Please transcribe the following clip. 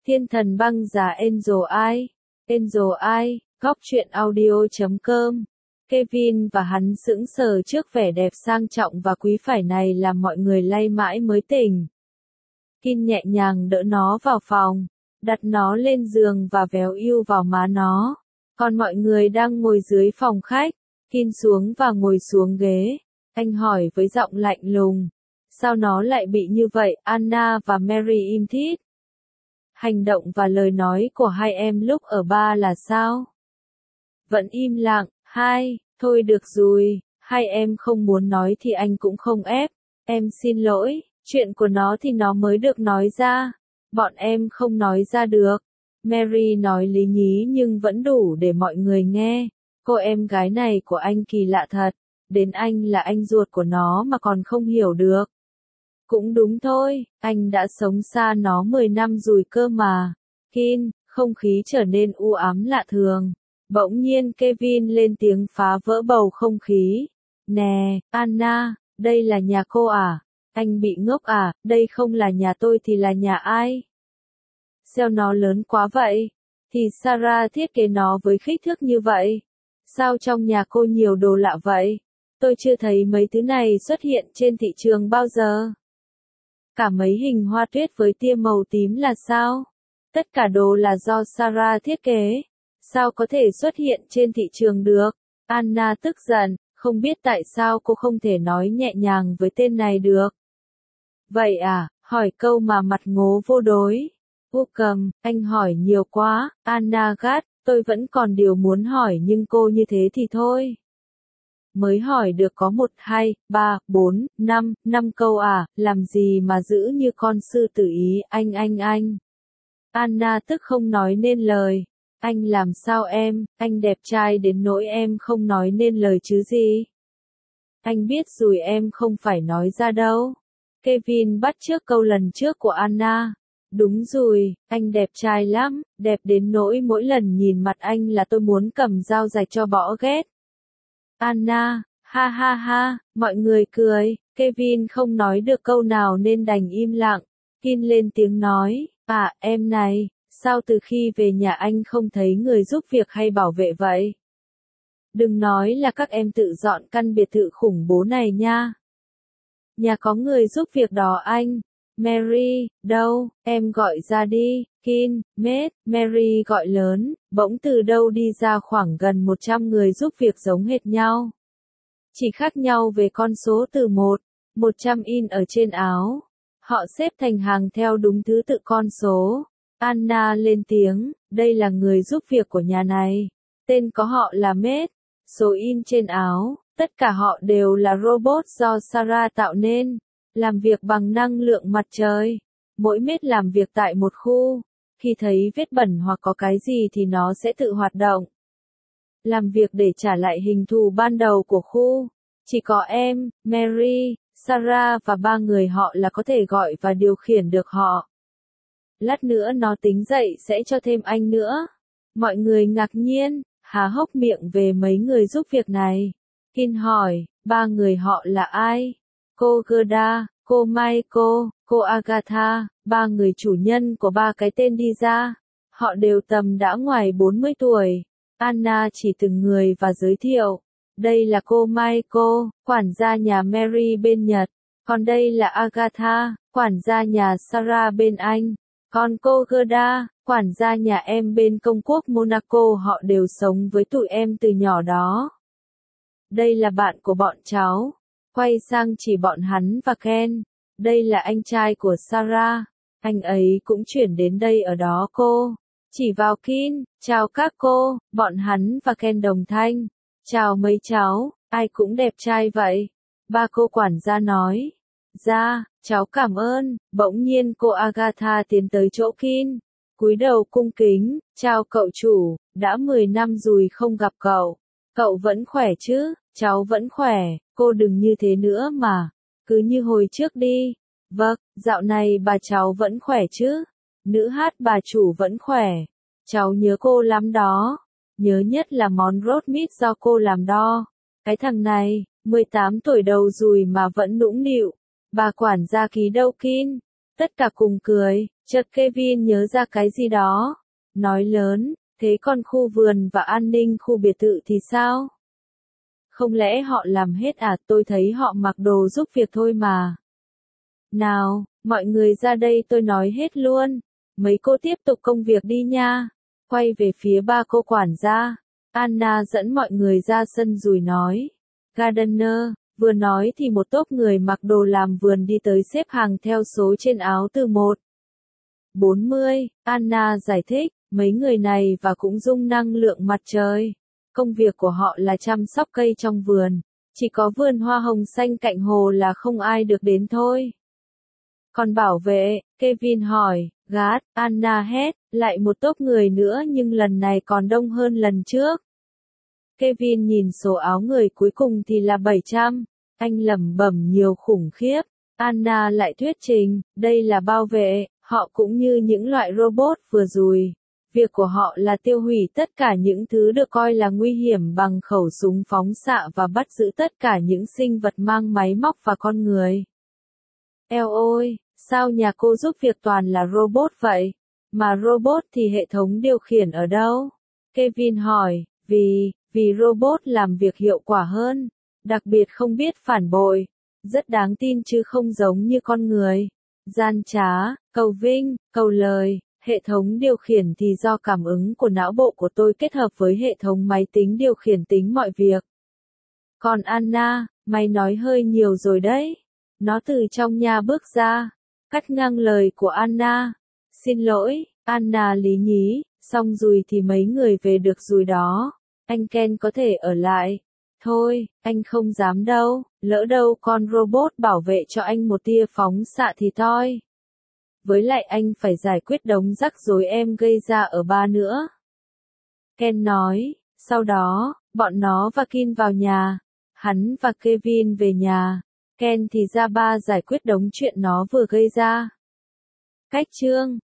Thiên thần băng giá Angel Eye, góc truyện audio.com. Kevin và hắn sững sờ trước vẻ đẹp sang trọng và quý phái này làm mọi người lay mãi mới tỉnh. Kin nhẹ nhàng đỡ nó vào phòng, đặt nó lên giường và véo yêu vào má nó. Còn mọi người đang ngồi dưới phòng khách, Kin xuống và ngồi xuống ghế. Anh hỏi với giọng lạnh lùng, sao nó lại bị như vậy? Anna và Mary im thít. Hành động và lời nói của hai em lúc ở bar là sao? Vẫn im lặng. Thôi được rồi, hai em không muốn nói thì anh cũng không ép. Em xin lỗi, chuyện của nó thì nó mới được nói ra. Bọn em không nói ra được. Mary nói lý nhí nhưng vẫn đủ để mọi người nghe. Cô em gái này của anh kỳ lạ thật. Đến anh là anh ruột của nó mà còn không hiểu được. Cũng đúng thôi, anh đã sống xa nó 10 năm rồi cơ mà. Kin, không khí trở nên u ám lạ thường. Bỗng nhiên Kevin lên tiếng phá vỡ bầu không khí. Nè, Anna, đây là nhà cô à? Anh bị ngốc à? Đây không là nhà tôi thì là nhà ai? Sao nó lớn quá vậy? Thì Sarah thiết kế nó với kích thước như vậy. Sao trong nhà cô nhiều đồ lạ vậy? Tôi chưa thấy mấy thứ này xuất hiện trên thị trường bao giờ. Cả mấy hình hoa tuyết với tia màu tím là sao? Tất cả đồ là do Sarah thiết kế. Sao có thể xuất hiện trên thị trường được? Anna tức giận, không biết tại sao cô không thể nói nhẹ nhàng với tên này được. Vậy à, hỏi câu mà mặt ngố vô đối. Cầm, anh hỏi nhiều quá. Anna gắt, tôi vẫn còn điều muốn hỏi nhưng cô như thế thì thôi. Mới hỏi được có 1, 2, 3, 4, 5 câu à, làm gì mà giữ như con sư tử ý, anh. Anna tức không nói nên lời. Anh làm sao em, anh đẹp trai đến nỗi em không nói nên lời chứ gì. Anh biết rồi em không phải nói ra đâu. Kevin bắt chước câu lần trước của Anna. Đúng rồi, anh đẹp trai lắm, đẹp đến nỗi mỗi lần nhìn mặt anh là tôi muốn cầm dao rạch cho bỏ ghét. Anna, ha, mọi người cười, Kevin không nói được câu nào nên đành im lặng. Kin lên tiếng nói, em này, sao từ khi về nhà anh không thấy người giúp việc hay bảo vệ vậy? Đừng nói là các em tự dọn căn biệt thự khủng bố này nha. Nhà có người giúp việc đó anh. Mary, đâu, em gọi ra đi. Kin, Mary gọi lớn, bỗng từ đâu đi ra khoảng gần 100 người giúp việc giống hệt nhau. Chỉ khác nhau về con số từ 100 in ở trên áo. Họ xếp thành hàng theo đúng thứ tự con số. Anna lên tiếng, đây là người giúp việc của nhà này. Tên có họ là Matt. Số in trên áo, tất cả họ đều là robot do Sarah tạo nên. Làm việc bằng năng lượng mặt trời. Mỗi Matt làm việc tại một khu. Khi thấy vết bẩn hoặc có cái gì thì nó sẽ tự hoạt động. Làm việc để trả lại hình thù ban đầu của khu. Chỉ có em, Mary, Sarah và 3 người họ là có thể gọi và điều khiển được họ. Lát nữa nó tính dậy sẽ cho thêm anh nữa. Mọi người ngạc nhiên, há hốc miệng về mấy người giúp việc này. Kin hỏi, 3 người họ là ai? Cô Gerda, cô Michael, cô Agatha, 3 người chủ nhân của 3 cái tên đi ra. Họ đều tầm đã ngoài 40 tuổi. Anna chỉ từng người và giới thiệu. Đây là cô Michael, quản gia nhà Mary bên Nhật. Còn đây là Agatha, quản gia nhà Sarah bên Anh. Còn cô Gerda, quản gia nhà em bên công quốc Monaco. Họ đều sống với tụi em từ nhỏ đó. Đây là bạn của bọn cháu. Quay sang chỉ bọn hắn và Ken. Đây là anh trai của Sarah. Anh ấy cũng chuyển đến đây ở đó cô. Chỉ vào Kin, chào các cô, bọn hắn và Ken đồng thanh. Chào mấy cháu, ai cũng đẹp trai vậy. 3 cô quản gia nói. Dạ, cháu cảm ơn. Bỗng nhiên cô Agatha tiến tới chỗ Kin. Cúi đầu cung kính, chào cậu chủ, đã 10 năm rồi không gặp cậu. Cậu vẫn khỏe chứ? Cháu vẫn khỏe, cô đừng như thế nữa mà. Cứ như hồi trước đi. Vâng, dạo này bà cháu vẫn khỏe chứ? Nữ hát bà chủ vẫn khỏe. Cháu nhớ cô lắm đó. Nhớ nhất là món roast meat do cô làm đó. Cái thằng này, 18 tuổi đầu rồi mà vẫn nũng nịu. Bà quản gia ký đâu Kin. Tất cả cùng cười. Chợt Kevin nhớ ra cái gì đó. Nói lớn, thế còn khu vườn và an ninh khu biệt thự thì sao? Không lẽ họ làm hết à? Tôi thấy họ mặc đồ giúp việc thôi mà. Nào, mọi người ra đây tôi nói hết luôn. Mấy cô tiếp tục công việc đi nha. Quay về phía ba cô quản gia. Anna dẫn mọi người ra sân rồi nói. Gardener, vừa nói thì một tốp người mặc đồ làm vườn đi tới xếp hàng theo số trên áo từ 1:40. Anna giải thích, mấy người này và cũng dung năng lượng mặt trời. Công việc của họ là chăm sóc cây trong vườn. Chỉ có vườn hoa hồng xanh cạnh hồ là không ai được đến thôi. Còn bảo vệ, Kevin hỏi, gát, Anna hét, lại một tốp người nữa nhưng lần này còn đông hơn lần trước. Kevin nhìn số áo người cuối cùng thì là 700. Anh lẩm bẩm nhiều khủng khiếp. Anna lại thuyết trình, đây là bảo vệ, họ cũng như những loại robot vừa rồi. Việc của họ là tiêu hủy tất cả những thứ được coi là nguy hiểm bằng khẩu súng phóng xạ và bắt giữ tất cả những sinh vật mang máy móc và con người. Eo ôi, sao nhà cô giúp việc toàn là robot vậy? Mà robot thì hệ thống điều khiển ở đâu? Kevin hỏi, vì robot làm việc hiệu quả hơn, đặc biệt không biết phản bội, rất đáng tin chứ không giống như con người. Gian trá, cầu vinh, cầu lời, hệ thống điều khiển thì do cảm ứng của não bộ của tôi kết hợp với hệ thống máy tính điều khiển tính mọi việc. Còn Anna, mày nói hơi nhiều rồi đấy. Nó từ trong nhà bước ra, cắt ngang lời của Anna. Xin lỗi, Anna lý nhí, xong rồi thì mấy người về được rồi đó. Anh Ken có thể ở lại. Thôi, anh không dám đâu, lỡ đâu con robot bảo vệ cho anh một tia phóng xạ thì toi. Với lại anh phải giải quyết đống rắc rối em gây ra ở ba nữa. Ken nói, sau đó, bọn nó và Kin vào nhà. Hắn và Kevin về nhà. Ken thì ra ba giải quyết đống chuyện nó vừa gây ra. Cách chương